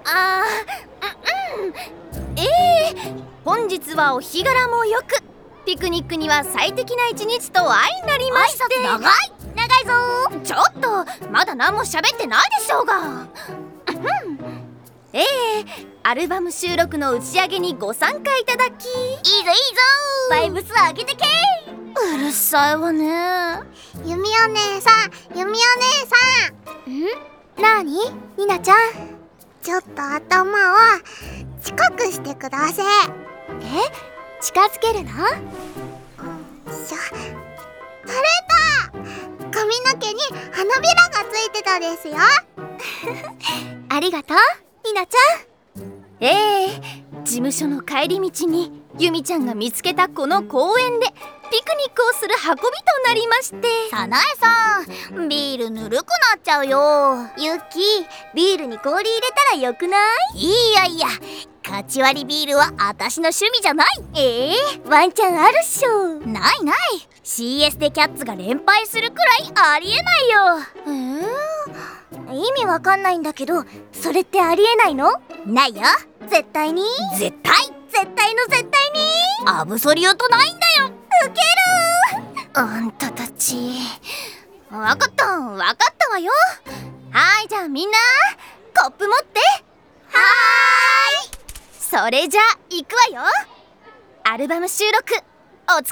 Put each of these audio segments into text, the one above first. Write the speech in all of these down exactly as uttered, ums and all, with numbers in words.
あー、うんうん。えー、本日はお日柄もよく、ピクニックには最適な一日と相なりまして。 長い長いぞ。 ちょっとまだ何も喋ってないでしょうが。ええー、アルバム収録の打ち上げにご参加いただき、いいぞいいぞ、 バイブス上げてけ。 うるさいわね。 ゆみお姉さん、ゆみお姉さん。ん？なに？ニナちゃん。ちょっと頭を近くしてください。え？近づけるの？よいしょ。取れた！髪の毛に花びらがついてたですよ。ありがとう、ニナちゃん。 ええー、事務所の帰り道にユミちゃんが見つけたこの公園でピクニックをする運びとなりまして。 サナエさん、ビールぬるくなっちゃうよ。ユッキー、ビールに氷入れたらよくない？いやいや、カチ割りビールは私の趣味じゃない。ええー、ワンチャンあるっしょ。ないない。 シーエス でキャッツが連敗するくらいありえないよ。えー、意味わかんないんだけど、それってありえないの？ないよ、絶対に。絶対絶対の絶対にアブソリュートないんだよ。ウケるー。 あんたたち、わかったわかったわよ。はい、じゃあみんなコップ持って。 はーい。 それじゃあ行くわよ。アルバム収録お疲れ様でした。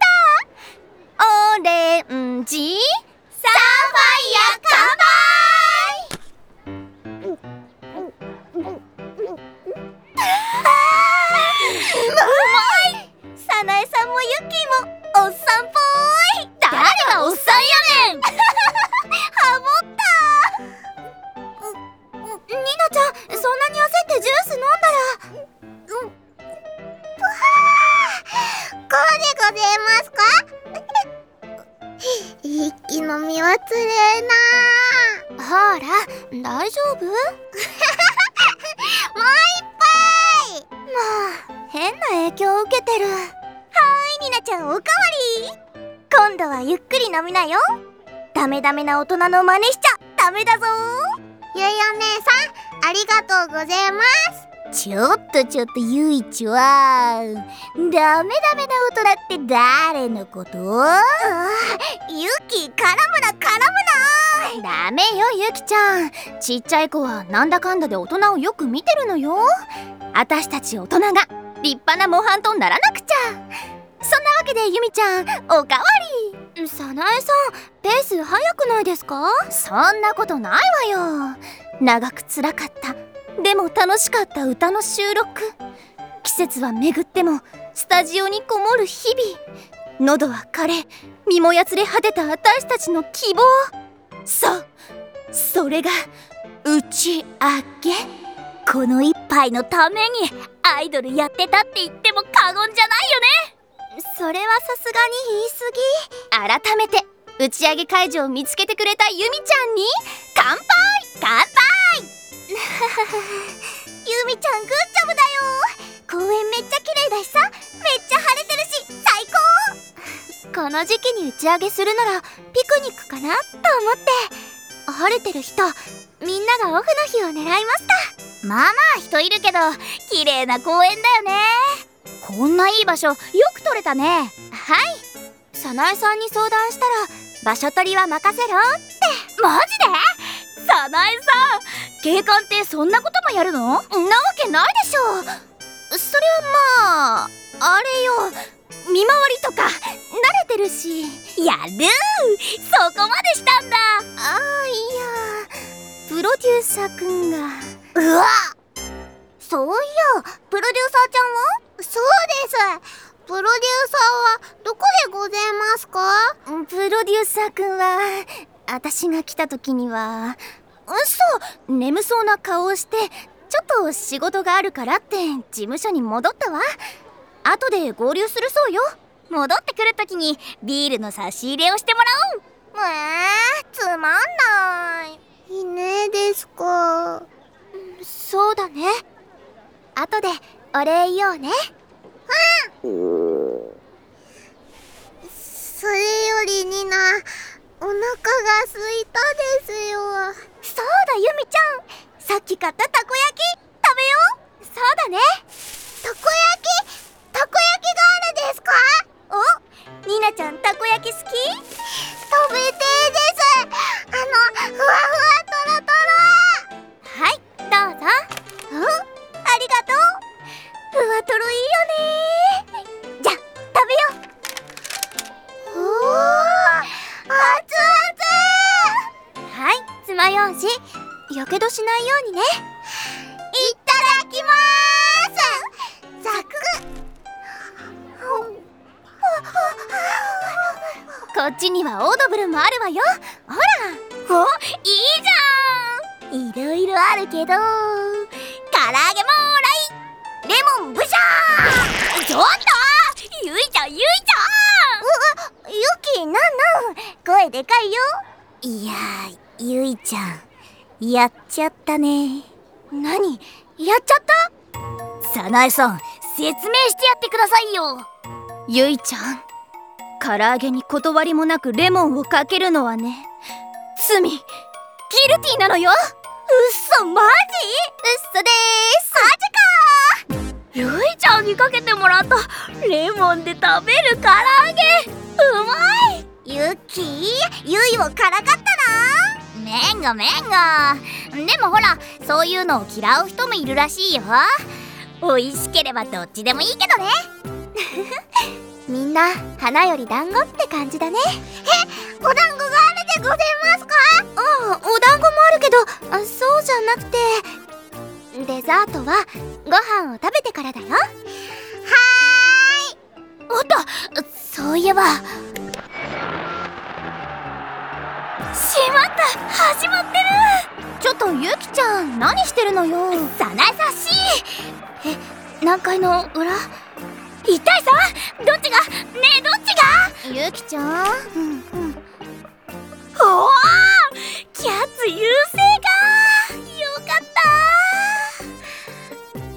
オレンジサファイア乾杯。うまい。サナエさんもユッキーもおっさんっぽい。 誰がおっさんやねん。 ハモった。ニナちゃん、そんなに焦ってジュース飲んだら。うん。ぷはー、こうでございますか？一気飲みはつれえな。ほら、大丈夫？もう一杯。もう変な影響を受けてる。はーい、ニナちゃんおかわり。今度はゆっくり飲みなよ。ダメダメな大人の真似しちゃダメだぞ。ゆいお姉さん、ありがとうございます。ちょっとちょっとゆいちはダメダメな大人って誰のこと？あー、ユキ絡むな絡むな。 ダメよゆきちゃん、ちっちゃい子はなんだかんだで大人をよく見てるのよ。あたしたち大人が立派な模範とならなくちゃ。そんなわけでユミちゃんおかわり。 サナエさん、ペース早くないですか？ そんなことないわよ。長く辛かった、でも楽しかった歌の収録。季節は巡ってもスタジオにこもる日々。喉は枯れ、身もやつれ果てた私たちの希望。そう、それが打ち上げ。 この一杯のためにアイドルやってたって言っても過言じゃないよね。それはさすがに言い過ぎ。 改めて打ち上げ会場を見つけてくれたユミちゃんに乾杯。 乾杯。ユミちゃんグッジョブだよ。公園めっちゃ綺麗だしさ、めっちゃ晴れてるし最高。この時期に打ち上げするならピクニックかなと思って。晴れてる人、みんながオフの日を狙いました。まあまあ人いるけど綺麗な公園だよね。こんないい場所よく撮れたね。はい、サナエさんに相談したら場所取りは任せろって。マジで？サナエさん、警官ってそんなこともやるの？ なわけないでしょ。それはまああれよ、見回りとか慣れてるし。 やるー、そこまでしたんだ。 ああ、いや、プロデューサーくんが。 うわ、そういや、プロデューサーちゃんは？そうです。プロデューサーはどこでございますか？ プロデューサーくんは私が来た時にはそう眠そうな顔をして、ちょっと仕事があるからって事務所に戻ったわ。後で合流するそうよ。 戻ってくる時にビールの差し入れをしてもらおう。えー、つまんない。いねですか。そうだね。後でお礼言おうね。うん。それよりニナ、お腹が空いたですよ。そうだユミちゃん、さっき買ったたこ焼きゃんし、やけどしないようにね。いただきまーす。ザクこっちにはオードブルもあるわよ。ほら。 お、いいじゃん。いろいろあるけど、唐揚げもーらい。レモンブシャー。ちょっとゆいちゃん、ゆいちゃん。う、ゆき、なんなん声でかいよ。いやー、ゆいちゃんやっちゃったね。何やっちゃった？早苗さん、説明してやってくださいよ。 ゆいちゃん、唐揚げに断りもなくレモンをかけるのはね、罪、ギルティーなのよ。 うっそ、マジ？うっそでーす。マジかー。ゆいちゃんにかけてもらったレモンで食べる唐揚げ、うまい。ゆき、ゆいをからかったな。めんごめんご。でもほら、そういうのを嫌う人もいるらしいよ。おいしければどっちでもいいけどね。みんな花より団子って感じだね。え、お団子があるでございますか？ああ、お団子もあるけど、あ、そうじゃなくて、デザートはご飯を食べてからだよ。はーい。おっと、そういえば、しまった、始まってる。 ちょっとゆきちゃん、何してるのよ。 早苗さんし。え、何階の裏？一体さ、どっちが、ねえ、どっちが？ ゆきちゃん、うんうん、 おお、キャッツ優勢か。よかった。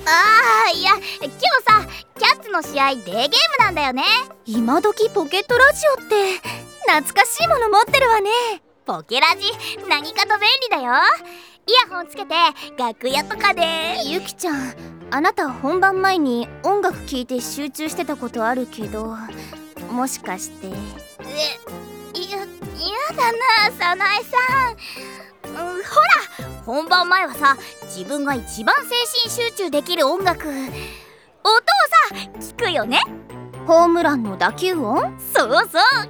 ああ、いや、今日さ、キャッツの試合デーゲームなんだよね。 今時ポケットラジオって懐かしいもの持ってるわね。 ポケラジ、何かと便利だよ。イヤホンつけて楽屋とかで。 ゆきちゃん、あなた本番前に音楽聴いて集中してたことあるけど、もしかして。え、 いや、やだな、早苗さん。うん、ほら、本番前はさ、自分が一番精神集中できる音楽、音をさ、聞くよね。 ホームランの打球音？ そうそう、かっこいいって。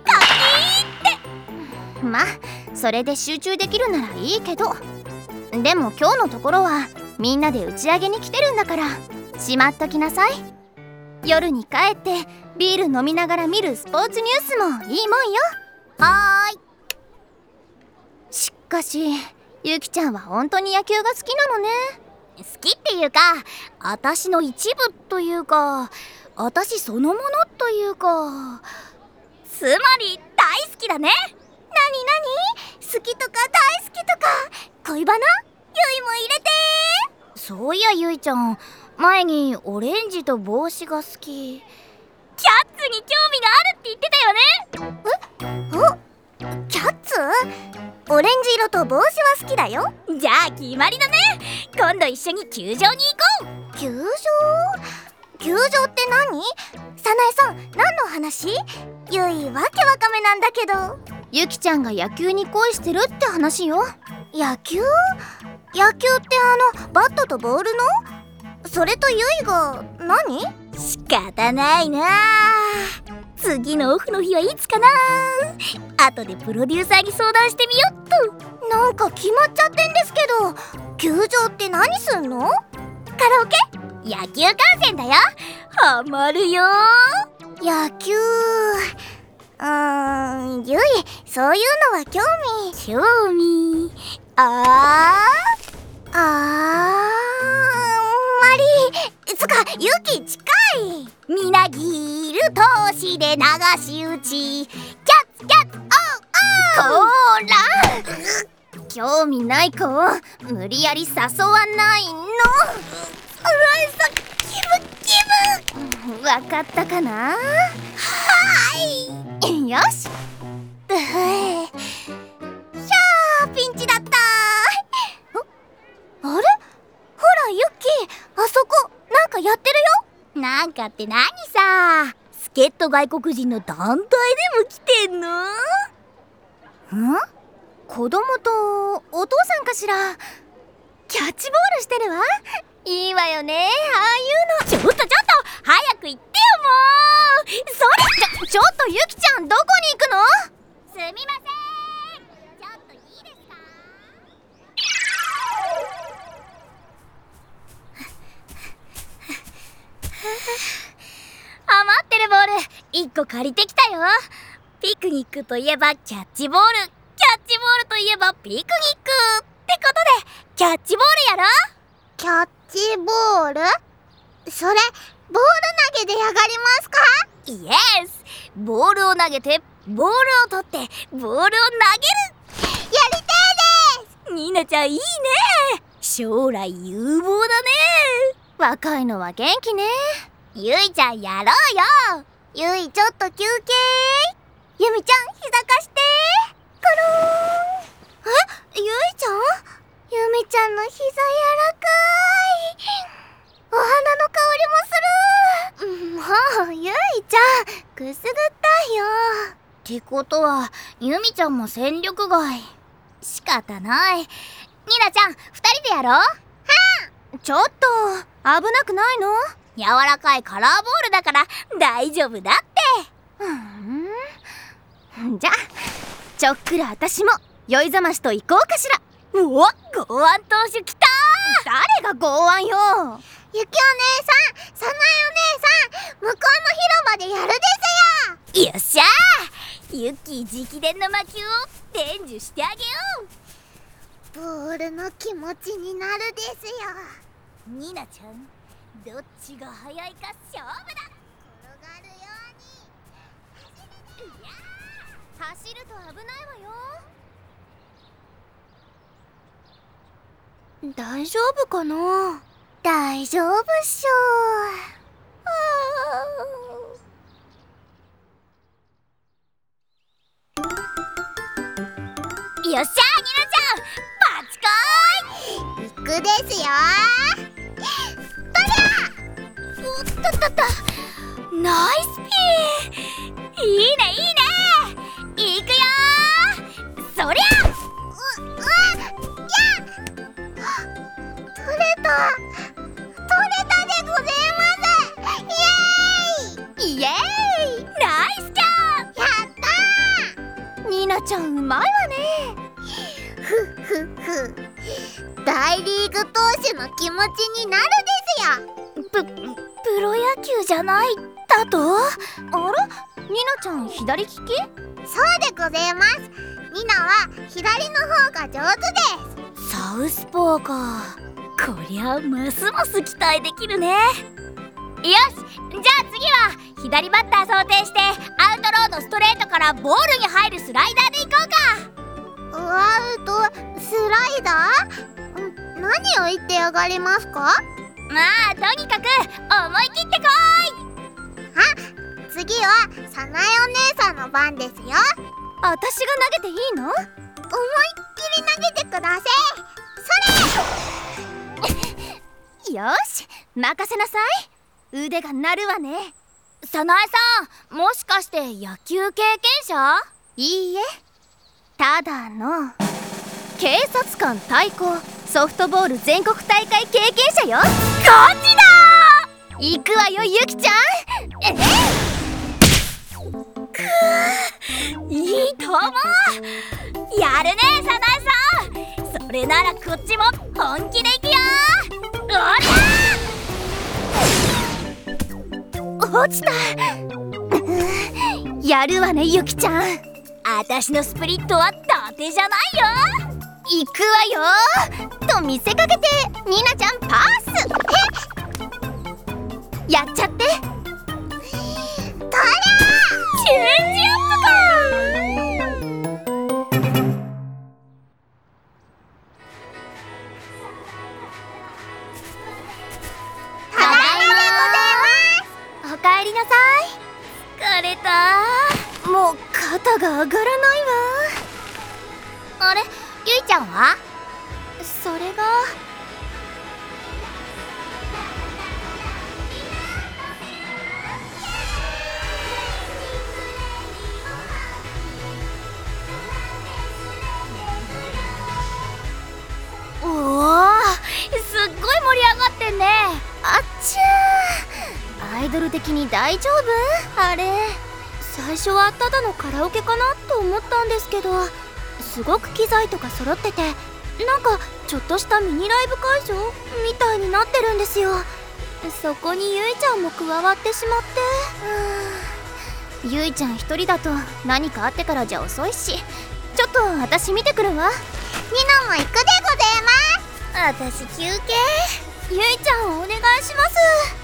まあ、それで集中できるならいいけど、でも今日のところはみんなで打ち上げに来てるんだから、しまっときなさい。夜に帰ってビール飲みながら見るスポーツニュースもいいもんよ。 はーい。 しかし、ゆきちゃんは本当に野球が好きなのね。 好きっていうか、私の一部というか、私そのものというか、つまり大好きだね。なになに？好きとか大好きとか、恋バナ？ゆいも入れてー。そういや、ゆいちゃん、前にオレンジと帽子が好き、キャッツに興味があるって言ってたよね。え？お？キャッツ？オレンジ色と帽子は好きだよ。じゃあ決まりだね。今度一緒に球場に行こう。球場？球場って何？早苗さん、何の話？ゆい、わけわかめなんだけど。 ゆきちゃんが野球に恋してるって話よ。 野球？野球ってあのバットとボールの？それとゆいが何？仕方ないな。次のオフの日はいつかな。後でプロデューサーに相談してみよっと。なんか決まっちゃってんですけど、球場って何すんの？カラオケ？野球観戦だよ。ハマるよ。野球、うーん、ゆい、そういうのは興味興味あーあーまり、つか、ゆき近い。みなぎる投資で流し打ち、キャッツキャッツ、おうおう。 こーら、興味ない子を無理やり誘わないの。 うわさ、気分気分。 わかったかな？ はーい。 よし。 うへしゃー、ピンチだった。あれ？ほらユッキー、あそこなんかやってるよ。なんかって何さ、助っ人外国人の団体でも来てんの？ ん？子供とお父さんかしら。キャッチボールしてるわ。いいわよね、ああいうの。 ちょっとちょっと早く言ってよ、もう。それちょちょっとゆきちゃん、どこに行くの？ すみません、ちょっといいですか？ 借りてきたよ。ピクニックといえばキャッチボール、キャッチボールといえばピクニックってことでキャッチボールやろ。 キャッチボール？それ、ボール投げでやがりますか？ イエス。ボールを投げてボールを取ってボールを投げる。 やりてえです。 ニナちゃんいいね。将来有望だね。 若いのは元気ね。 ゆいちゃんやろうよ。 ゆいちょっと休憩。ゆみちゃん膝貸して。コローン。え、ゆいちゃん？ゆみちゃんの膝柔らかい。お花の香りもする。もうゆいちゃんくすぐったいよ。 ってことはゆみちゃんも戦力外。仕方ない。ニナちゃんふたりでやろう。はあ、ちょっと危なくないの？ 柔らかいカラーボールだから大丈夫だって。 うん、じゃあちょっくら私も酔いざましと行こうかしら。 うお、剛腕投手来たー。誰が剛腕よ。 ゆきお姉さん、さなえお姉さん、向こうの広場でやるですよ。よっしゃー。ユッキー直伝の魔球を伝授してあげよう。ボールの気持ちになるですよ。 ニナちゃん、どっちが速いか勝負だ。 転がるように。 いやー、走ると危ないわよ。大丈夫かな？ 大丈夫っしょ。 よっしゃー、ニナちゃんパチコーイ。行くですよー。 おっとっとっと、ナイスピン。いいねいいね。いくよー。そりゃう、う、やっ取れた取れたでございます。イエーイイエーイ。ナイスキャー。 やったー。ニナちゃんうまいわね。 ふふふ。大リーグ投手の気持ちになるですよ。 プ、プロ野球じゃないだと？ あら？ニナちゃん左利き？ そうでございます。ニナは左の方が上手です。 サウスポーか。こりゃますます期待できるね。よし、じゃあ次は左バッター想定してアウトローのストレートからボールに入るスライダーでいこうか。 アウトスライダー？ん、何を言ってやがりますか？ まあとにかく思い切ってこい。 あ、次はさなえお姉さんの番ですよ。 私が投げていいの？ 思いっきり投げてください。それよし、任せなさい。腕が鳴るわね。 さなえさん、もしかして野球経験者？ いいえ、ただの警察官対抗ソフトボール全国大会経験者よ。 ガチだー。行くわよゆきちゃん。えくー、いいと思う。やるねさなえさん。それならこっちも本気でいくよ。おりゃー。落ちた。やるわねゆきちゃん。 あたしのスプリットは伊達じゃないよ。 行くわよと見せかけてニナちゃんパス。やっちゃって。 とりゃチェンジアップか。 ただいまでございます。 おかえりなさ疲れた。 もう肩が上がらないわ。 あれ、ゆいちゃんは？ それがおお、すっごい盛り上がってんね。 あっちゃー。アイドル的に大丈夫？あれ最初はただのカラオケかなと思ったんですけど、すごく機材とか揃ってて、なんかちょっとしたミニライブ会場みたいになってるんですよ。そこにゆいちゃんも加わってしまって、 ゆいちゃん一人だと何かあってからじゃ遅いし、ちょっと私見てくるわ。 ニナも行くでございます。私休憩。 ゆいちゃんお願いします。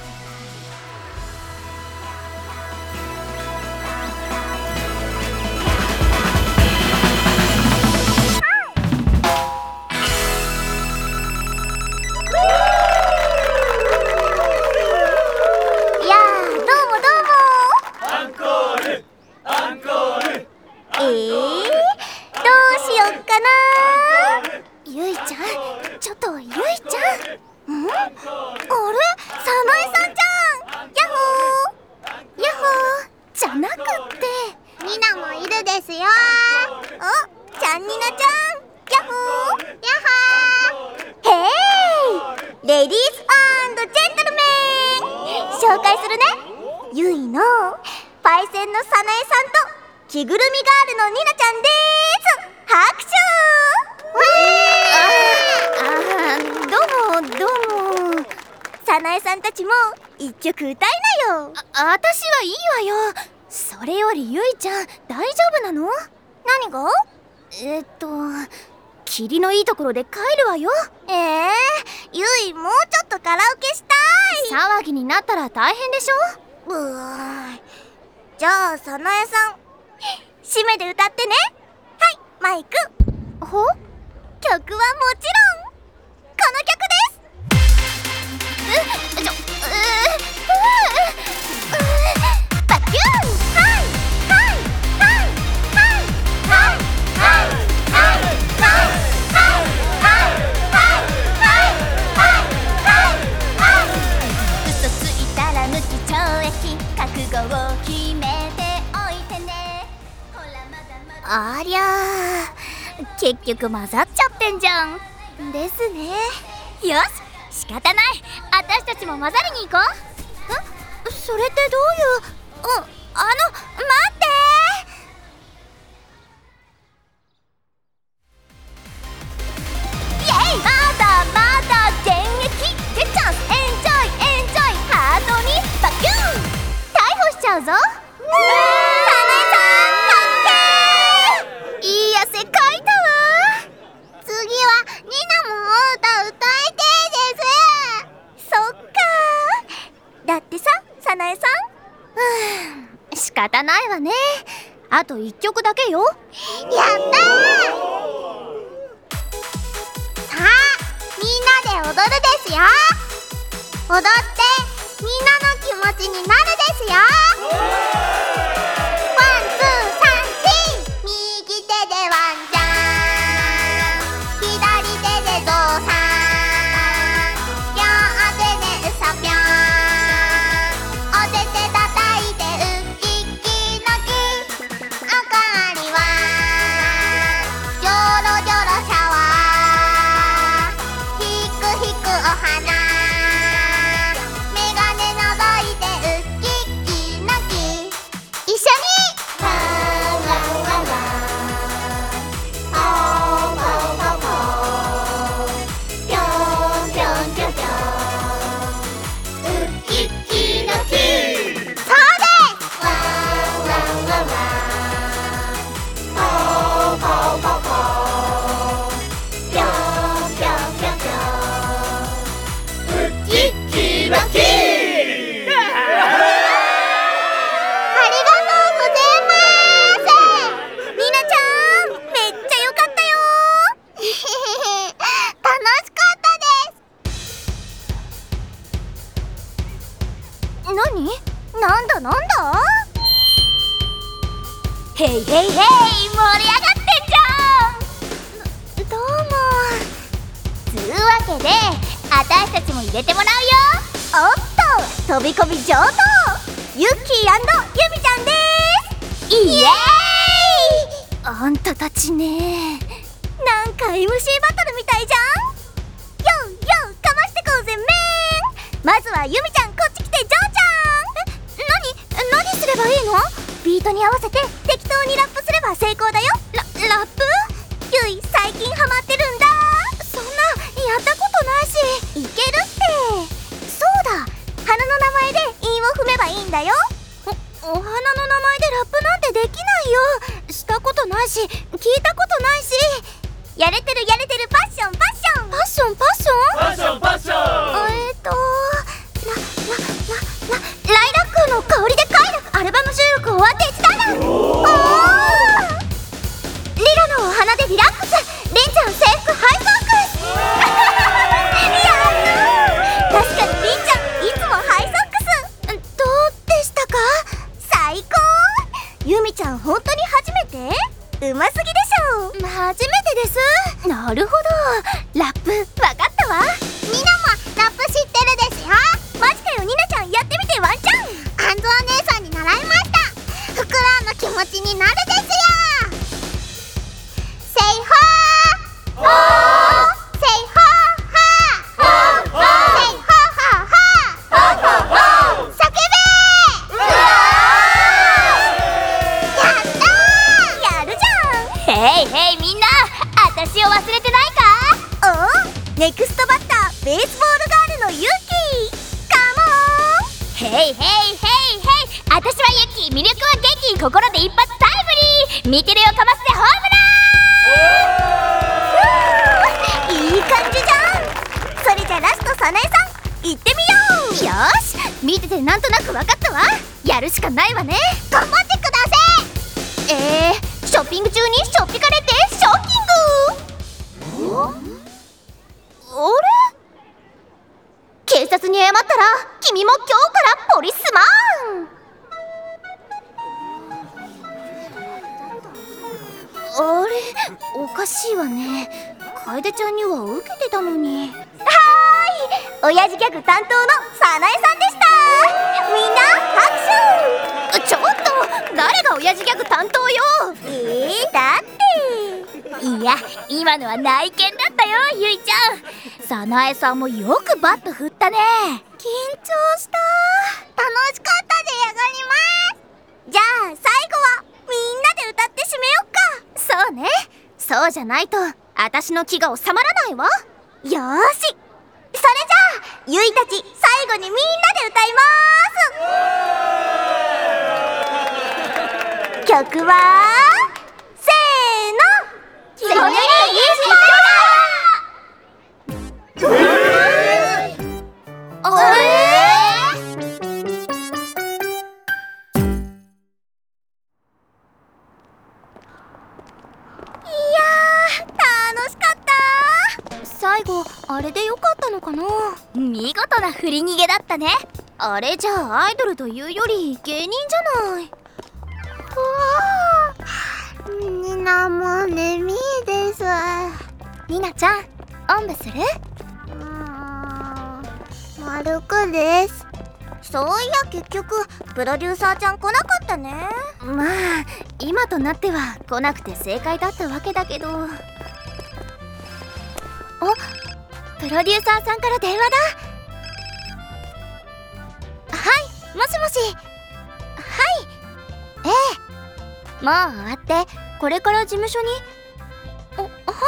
いやー、どうもどうも。 アンコールアンコール。 えー、どうしよっかな。 ゆいちゃん、ちょっとゆいちゃん。 ん？あれ？さなえさんじゃん。ヤッホー。 ヤッホーじゃなくってニナもいるですよ。お、ちゃんニナちゃん。ヤッホー。ヤッハー。へーい。レディース&ジェントルメン。紹介するね。ゆいのパイセンのさなえさんと着ぐるみガールのニナちゃんでーす。拍手。 あー、どうもどうも。 さなえさんたちも一曲歌いなよ。 あ、私はいいわよ。それよりゆいちゃん大丈夫なの？ 何が？ えっと霧のいいところで帰るわよ。 えー、ゆいもうちょっとカラオケしたい。 騒ぎになったら大変でしょ。 うー。じゃあさなえさん締めで歌ってね。はい、マイク。 ほ？ 曲はもちろんこの曲です。 え、ちょ、えバキュン。はいはいはいはいはいはいはいはいはいはい。 嘘ついたら無期懲役、覚悟を決めておいてね。ほらまだまだ。 ありゃー、結局混ざっちゃってんじゃん。ですね。 よし、仕方ない。私たちも混ざりに行こう。 ん？それってどういう？うん、あの、待ってー。イェイ、まだまだ現役。ゲッチャンス、エンジョイエンジョイ、ハートにバキュン。逮捕しちゃうぞ。 さなえさん、かっけー。 いい汗かいたわ。 次はニナも歌歌いてーです。そっかー。だってさ、さなえさん。 仕方ないわね。あと一曲だけよ。 やったー。さあ、みんなで踊るですよ。踊ってみんなの気持ちになるですよ。ワンツーサンシー。右手でワンジャン、左手でゾウさん、両手でウサピョン、お手手叩いてウキキノキ、おかわりはジョロジョロシャワー、ひくひくお花、メガネのぞいてウキキノキ、一緒にワンワンワンワン、ポーポーポーポー、ぴょんぴょんぴょんぴょん、ウキキノキ。そうです。ワンワンワンワン、ポーポーポーポー、ぴょんぴょんぴょんぴょん、ウキキノキ。ありがとうございます。ニナちゃん、めっちゃ良かったよー。楽しかったです。 何？ なんだなんだ？ ヘイヘイヘイ、盛り上がってんじゃん。 どうも。つうわけで私たちも入れてもらうよ。おっと、飛び込み上等、ユッキー&ユミちゃんでーす。イエーイ。 あんたたちね。 なんか エムシー バトルみたいじゃん。ようよう、かましてこうぜメン。まずはユミちゃん、こっち来て。ジョーちゃん。え、なに何すればいいの？ビートに合わせて適当にラップすれば成功だよ。ラ、ラップ？ゆい、最近ハマってるんだ。そんな、やったことないし。いけるって。そうだ、花の名前で韻を踏めばいいんだよ。 お花の名前でラップなんてできないよ。したことないし聞いたことないし。 やれてるやれてる、パッションパッションパッションパッションパッションパッション。 えーとララララライラックの香りで快楽アルバム収録終わってしたらおーリラのお花でリラックスリンちゃん制服ハイソックスやったー。確かにりんちゃんいつもハイソックス。 どうでしたか？ 最高。ゆみちゃん本当に初めて？うますぎでしょ。 初めてです。なるほど、ラップわかったわ。 みんなもラップ知ってるですよ。 マジかよ、ニナちゃんやってみてワンちゃん。 あんずお姉さんに習いました。フクロウの気持ちになるですよ。セイホーホーセイホーハーセイホーハーハー叫べー。やったー。やるじゃん。 へいへいみんな、私を忘れてないか？ おお、ネクストバッターベースボールガールのユキカモン。 へいへいへいへい、私はユキ、魅力は元気、心で一発タイムリー、見てるよかますでホームラン。 いい感じじゃん。それじゃラストサナエさん行ってみよう。 よーし、見ててなんとなく分かったわ。やるしかないわね。 頑張ってください。 えー、ショッピング中にショッピカれてショッキング。あれ？警察に謝ったら君も今日からポリスマン。あれ、おかしいわね。楓ちゃんには受けてたのに。 はーい、親父ギャグ担当のサナエさんでした。みんな拍手。 ちょっと、誰が親父ギャグ担当よ。 えー、だっていや、今のは内見だったよ、ゆいちゃん。サナエさんもよくバット振ったね。 緊張した。楽しかったでやがります。じゃあ最後はみんなで歌って締めよっか。 そうね、そうじゃないと私の気が収まらないわ。 よーし、それじゃあゆいたち最後にみんなで歌いまーす。曲はせーの、それがいいあれ？ 楽しかった。 最後あれでよかったのかな。見事な振り逃げだったね。あれじゃあアイドルというより芸人じゃない。 ニナも眠いです。 ニナちゃん、おんぶする？ うーん、丸くです。そういや結局プロデューサーちゃん来なかったね。 まあ今となっては来なくて正解だったわけだけど。お、プロデューサーさんから電話だ。はい、もしもし。はい、ええ、もう終わってこれから事務所に。お、はいはい、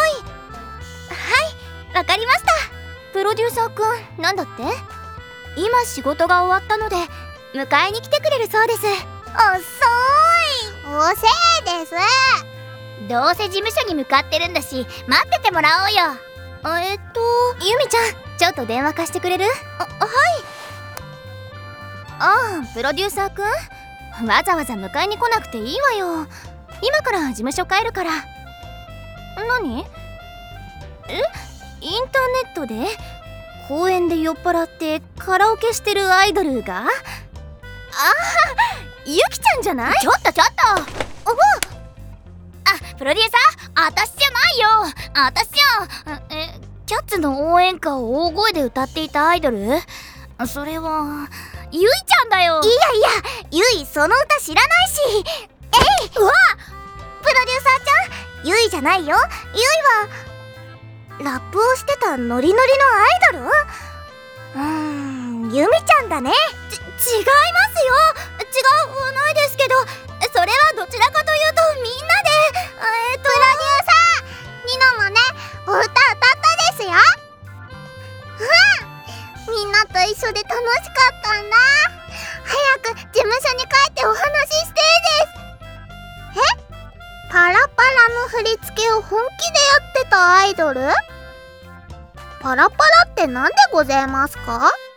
わかりました。プロデューサーくん、なんだって？今仕事が終わったので迎えに来てくれるそうです。 遅い。おせいです。 どうせ事務所に向かってるんだし待っててもらおうよ。あ、えっとゆみちゃん、ちょっと電話貸してくれる？あ、はい。ああ、プロデューサーくん、わざわざ迎えに来なくていいわよ。今から事務所帰るから。何？え？インターネットで公園で酔っ払ってカラオケしてるアイドルが？ああ、ゆきちゃんじゃない？ちょっとちょっと、おお、あ、プロデューサー、私じゃないよ。私じゃ、え、キャッツの応援歌を大声で歌っていたアイドル？それはゆいちゃんだよ。 いやいや、ゆいその歌知らないし。えい、 うわ、 プロデューサーちゃん、ゆいじゃないよ。ゆいはラップをしてたノリノリのアイドル？うーん、ゆみちゃんだね。 ち、違いますよ。違わないですけど、それはどちらかというとみんなで、えっとプロデューサー、ニノもね、お歌歌ったですよ。うん、みんなと一緒で楽しかったんだ。早く事務所に帰ってお花ラの振り付けを本気でやってたアイドル？パラパラって何でございますか？